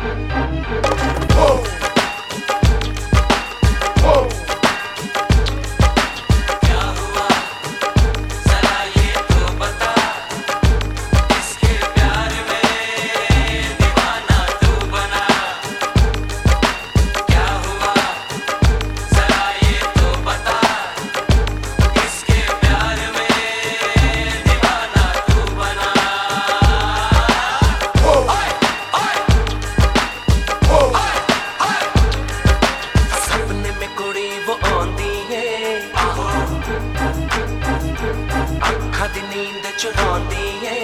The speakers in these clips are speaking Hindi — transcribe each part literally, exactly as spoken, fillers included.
नींद चुराती है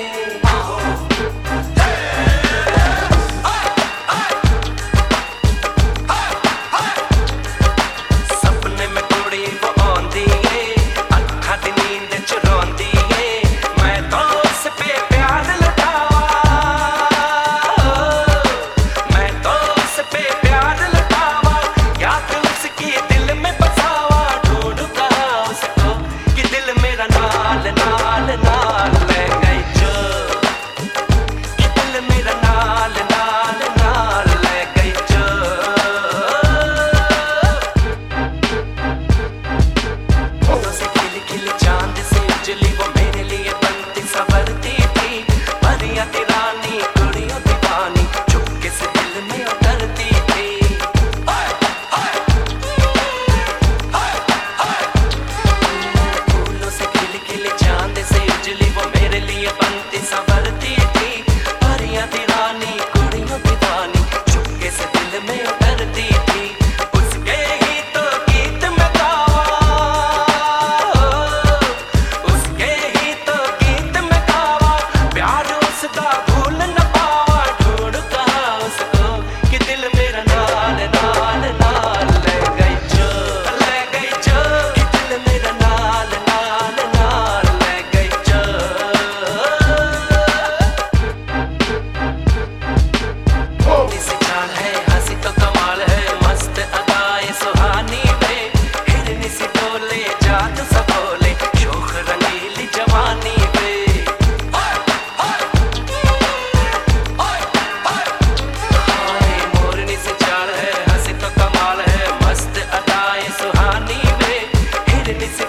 सपने में कुड़ी वो आंदी है, अखा दी नींद चुराती है। मैं तो उस पे प्यार लुटावा, मैं तो उस पे प्यार लुटावा, याद उसकी दिल में बसावा। ढूंढूंगा उसको कि दिल मेरा नाल नाल नाल ले गई जो, कि दिल मेरा नाल नाल नाल ले गई जो। फूलों से खिली खिली चांद से उजली वो मेरे लिए बनती संवरती थी। परियां थी रानी कुड़ियों दीवानी, चुपके से दिल में उतरती थी। फूलों से खिली खिली चांद से उजली वो मेरे लिए बनती संवरती थी। परियां थी रानी कुड़ियों दीवानी, चुपके से दिल में उतरती थी। उसके ही तो गीत में गावा, उसके ही तो गीत में गावा, प्यार उसका भूल न पावा। ढूंढता उसको कि दिल मेरा नाल नाल नाल ले गई जो, ले गई जो, कि दिल मेरा नाल नाल नाल ले गई जो। इस चाल है हंसी तो कमाल है, मस्त अदाएं सुहानी में, हिरनी सी डोले जादू सा बोले, शोख रंगीली जवानी में। हाय मोरनी से चाल है हंसी तो कमाल है, मस्त अदाएं सुहानी में, हिरनी सी